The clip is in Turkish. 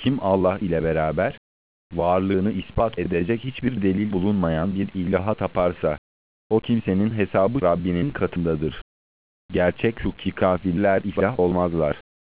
Kim Allah ile beraber, varlığını ispat edecek hiçbir delil bulunmayan bir ilaha taparsa, o kimsenin hesabı Rabbinin katındadır. Gerçek şu ki kafirler iflah olmazlar.